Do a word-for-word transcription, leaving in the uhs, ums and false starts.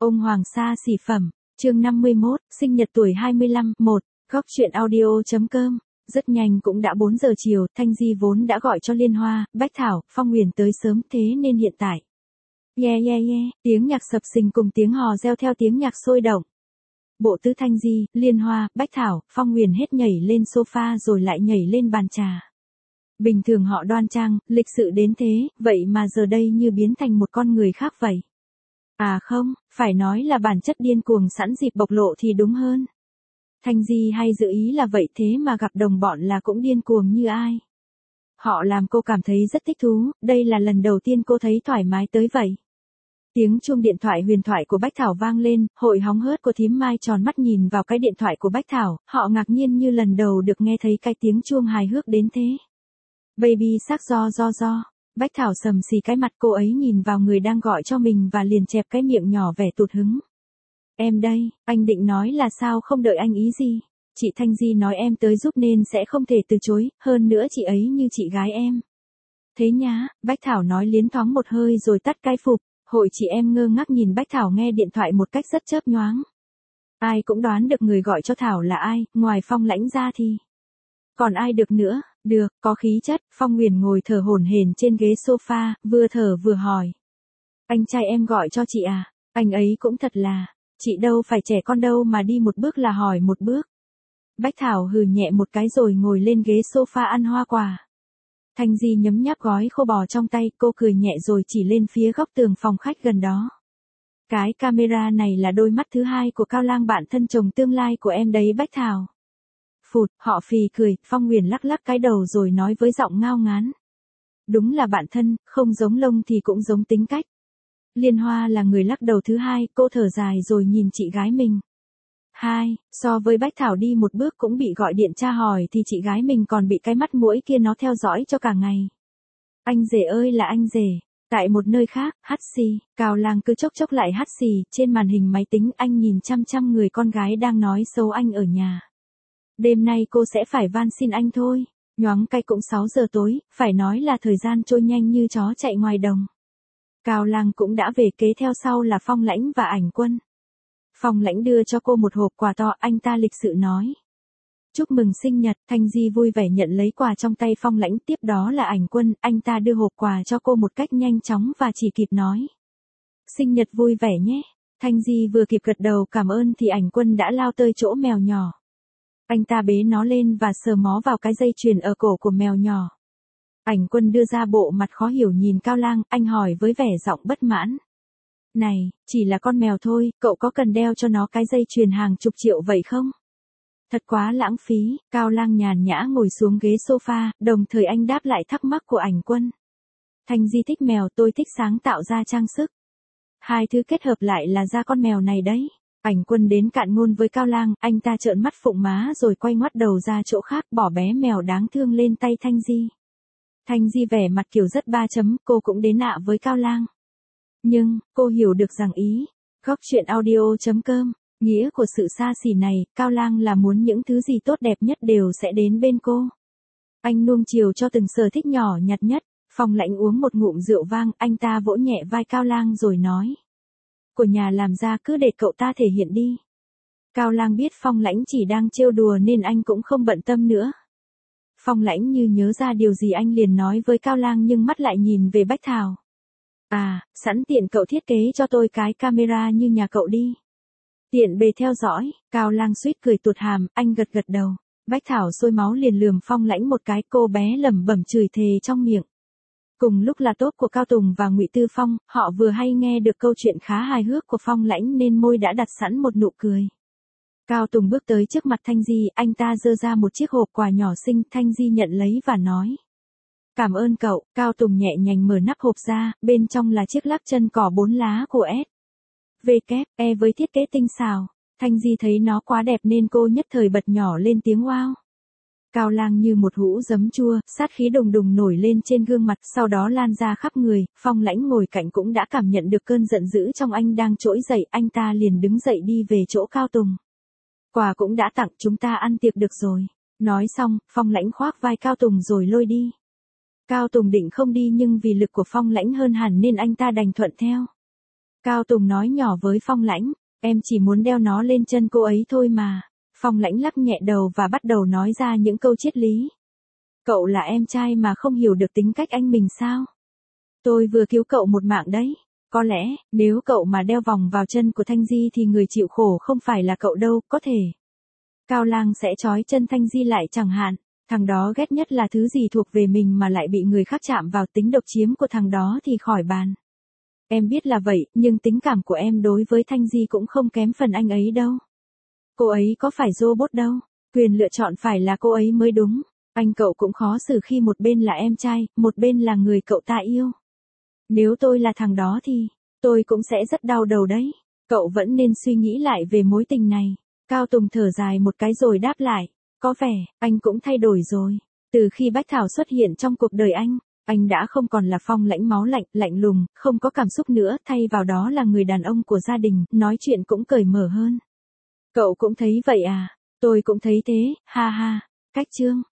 Ông Hoàng Sa xỉ phẩm, chương năm mươi mốt, sinh nhật tuổi hai mươi lăm, một, góc truyện audio.com. Rất nhanh cũng đã bốn giờ chiều, Thanh Di vốn đã gọi cho Liên Hoa, Bách Thảo, Phong Huyền tới sớm thế nên hiện tại. Yeah yeah yeah, tiếng nhạc sập sình cùng tiếng hò reo theo tiếng nhạc sôi động. Bộ tứ Thanh Di, Liên Hoa, Bách Thảo, Phong Huyền hết nhảy lên sofa rồi lại nhảy lên bàn trà. Bình thường họ đoan trang, lịch sự đến thế, vậy mà giờ đây như biến thành một con người khác vậy. À không, phải nói là bản chất điên cuồng sẵn dịp bộc lộ thì đúng hơn. Thanh Di hay dự ý là vậy thế mà gặp đồng bọn là cũng điên cuồng như ai. Họ làm cô cảm thấy rất thích thú, đây là lần đầu tiên cô thấy thoải mái tới vậy. Tiếng chuông điện thoại huyền thoại của Bách Thảo vang lên, hội hóng hớt của thím Mai tròn mắt nhìn vào cái điện thoại của Bách Thảo, họ ngạc nhiên như lần đầu được nghe thấy cái tiếng chuông hài hước đến thế. Baby sắc do do do. Bách Thảo sầm xì cái mặt, cô ấy nhìn vào người đang gọi cho mình và liền chẹp cái miệng nhỏ vẻ tụt hứng. Em đây, anh định nói là sao không đợi anh ý gì. Chị Thanh Di nói em tới giúp nên sẽ không thể từ chối, hơn nữa chị ấy như chị gái em. Thế nhá, Bách Thảo nói liến thoáng một hơi rồi tắt cái phục, hội chị em ngơ ngác nhìn Bách Thảo nghe điện thoại một cách rất chớp nhoáng. Ai cũng đoán được người gọi cho Thảo là ai, ngoài Phong Lãnh ra thì. Còn ai được nữa, được, có khí chất, Phong Huyền ngồi thở hổn hển trên ghế sofa, vừa thở vừa hỏi. Anh trai em gọi cho chị à, anh ấy cũng thật là, chị đâu phải trẻ con đâu mà đi một bước là hỏi một bước. Bách Thảo hừ nhẹ một cái rồi ngồi lên ghế sofa ăn hoa quả. Thanh Di nhấm nháp gói khô bò trong tay, cô cười nhẹ rồi chỉ lên phía góc tường phòng khách gần đó. Cái camera này là đôi mắt thứ hai của Cao Lang bạn thân chồng tương lai của em đấy Bách Thảo. Phụt, họ phì cười, Phong Huyền lắc lắc cái đầu rồi nói với giọng ngao ngán. Đúng là bạn thân, không giống lông thì cũng giống tính cách. Liên Hoa là người lắc đầu thứ hai, cô thở dài rồi nhìn chị gái mình. Hai, so với Bách Thảo đi một bước cũng bị gọi điện tra hỏi thì chị gái mình còn bị cái mắt mũi kia nó theo dõi cho cả ngày. Anh rể ơi là anh rể. Tại một nơi khác, hắt xì, Cao Lang cứ chốc chốc lại hắt xì, trên màn hình máy tính anh nhìn chăm chăm người con gái đang nói xấu anh ở nhà. Đêm nay cô sẽ phải van xin anh thôi. Nhoáng cái cũng sáu giờ tối, phải nói là thời gian trôi nhanh như chó chạy ngoài đồng. Cao Lang cũng đã về, kế theo sau là Phong Lãnh và Ảnh Quân. Phong Lãnh đưa cho cô một hộp quà to, anh ta lịch sự nói. Chúc mừng sinh nhật, Thanh Di vui vẻ nhận lấy quà trong tay Phong Lãnh, tiếp đó là Ảnh Quân, anh ta đưa hộp quà cho cô một cách nhanh chóng và chỉ kịp nói. Sinh nhật vui vẻ nhé. Thanh Di vừa kịp gật đầu cảm ơn thì Ảnh Quân đã lao tới chỗ mèo nhỏ. Anh ta bế nó lên và sờ mó vào cái dây chuyền ở cổ của mèo nhỏ. Ảnh Quân đưa ra bộ mặt khó hiểu nhìn Cao Lang, anh hỏi với vẻ giọng bất mãn. Này, chỉ là con mèo thôi, cậu có cần đeo cho nó cái dây chuyền hàng chục triệu vậy không? Thật quá lãng phí, Cao Lang nhàn nhã ngồi xuống ghế sofa, đồng thời anh đáp lại thắc mắc của Ảnh Quân. Thanh Di thích mèo, tôi thích sáng tạo ra trang sức. Hai thứ kết hợp lại là ra con mèo này đấy. Ảnh Quân đến cạn ngôn với Cao Lang, anh ta trợn mắt phụng má rồi quay ngoắt đầu ra chỗ khác, bỏ bé mèo đáng thương lên tay Thanh Di. Thanh Di vẻ mặt kiểu rất ba chấm, cô cũng đến nạ với Cao Lang. Nhưng, cô hiểu được rằng ý, góc truyện audio.com, nghĩa của sự xa xỉ này, Cao Lang là muốn những thứ gì tốt đẹp nhất đều sẽ đến bên cô. Anh nuông chiều cho từng sở thích nhỏ nhặt nhất. Phong Lãnh uống một ngụm rượu vang, anh ta vỗ nhẹ vai Cao Lang rồi nói. Của nhà làm ra cứ để cậu ta thể hiện đi. Cao Lang biết Phong Lãnh chỉ đang trêu đùa nên anh cũng không bận tâm nữa. Phong Lãnh như nhớ ra điều gì anh liền nói với Cao Lang nhưng mắt lại nhìn về Bách Thảo. À, sẵn tiện cậu thiết kế cho tôi cái camera như nhà cậu đi. Tiện bề theo dõi, Cao Lang suýt cười tuột hàm, anh gật gật đầu. Bách Thảo sôi máu liền lườm Phong Lãnh một cái, cô bé lẩm bẩm chửi thề trong miệng. Cùng lúc là tốt của Cao Tùng và Ngụy Tư Phong, họ vừa hay nghe được câu chuyện khá hài hước của Phong Lãnh nên môi đã đặt sẵn một nụ cười. Cao Tùng bước tới trước mặt Thanh Di, anh ta giơ ra một chiếc hộp quà nhỏ xinh, Thanh Di nhận lấy và nói. Cảm ơn cậu, Cao Tùng nhẹ nhàng mở nắp hộp ra, bên trong là chiếc lắc chân cỏ bốn lá của S. V kép, E với thiết kế tinh xảo. Thanh Di thấy nó quá đẹp nên cô nhất thời bật nhỏ lên tiếng wow. Cao Lang như một hũ giấm chua, sát khí đùng đùng nổi lên trên gương mặt, sau đó lan ra khắp người. Phong Lãnh ngồi cạnh cũng đã cảm nhận được cơn giận dữ trong anh đang trỗi dậy, anh ta liền đứng dậy đi về chỗ Cao Tùng. Quà cũng đã tặng, chúng ta ăn tiệc được rồi. Nói xong, Phong Lãnh khoác vai Cao Tùng rồi lôi đi. Cao Tùng định không đi nhưng vì lực của Phong Lãnh hơn hẳn nên anh ta đành thuận theo. Cao Tùng nói nhỏ với Phong Lãnh, em chỉ muốn đeo nó lên chân cô ấy thôi mà. Phong Lãnh lắc nhẹ đầu và bắt đầu nói ra những câu triết lý. Cậu là em trai mà không hiểu được tính cách anh mình sao? Tôi vừa cứu cậu một mạng đấy. Có lẽ, nếu cậu mà đeo vòng vào chân của Thanh Di thì người chịu khổ không phải là cậu đâu, có thể. Cao Lang sẽ trói chân Thanh Di lại chẳng hạn. Thằng đó ghét nhất là thứ gì thuộc về mình mà lại bị người khác chạm vào, tính độc chiếm của thằng đó thì khỏi bàn. Em biết là vậy, nhưng tình cảm của em đối với Thanh Di cũng không kém phần anh ấy đâu. Cô ấy có phải robot đâu, quyền lựa chọn phải là cô ấy mới đúng. Anh cậu cũng khó xử khi một bên là em trai, một bên là người cậu ta yêu. Nếu tôi là thằng đó thì, tôi cũng sẽ rất đau đầu đấy. Cậu vẫn nên suy nghĩ lại về mối tình này. Cao Tùng thở dài một cái rồi đáp lại. Có vẻ, anh cũng thay đổi rồi. Từ khi Bách Thảo xuất hiện trong cuộc đời anh, anh đã không còn là Phong Lãnh máu lạnh, lạnh lùng, không có cảm xúc nữa, thay vào đó là người đàn ông của gia đình, nói chuyện cũng cởi mở hơn. Cậu cũng thấy vậy à? Tôi cũng thấy thế, ha ha. Cách chương